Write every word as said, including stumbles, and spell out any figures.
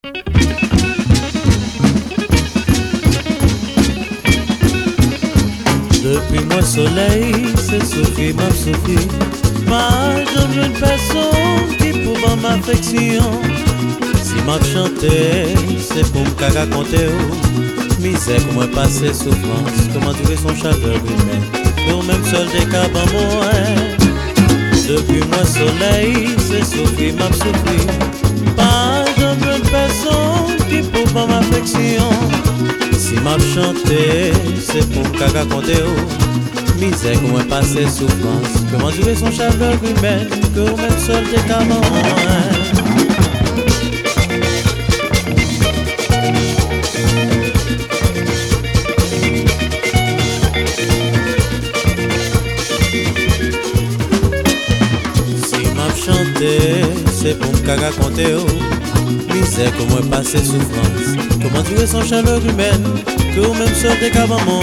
Depuis moi soleil, c'est Sophie, ma Sophie. Ma jeune jeune personne qui pour ma affection. Si m'a chanté, c'est pour me raconter où misère, comment passer souffrance, comment trouver son chaleur humain. Pour même seul des cabs en moi. Depuis moi soleil, c'est Sophie, ma Sophie. Pas jeune jeune personne qui pour ma affection. Si m'a chanté, c'est pour me raconter où misère, comment passer souffrance, comment trouver son chaleur humain. Pour même seul des cabs en moi. C'est pour me raconter oh misère, comment passer souffrance, comment trouver son chaleur humaine, que ou même seul des cabs en moi.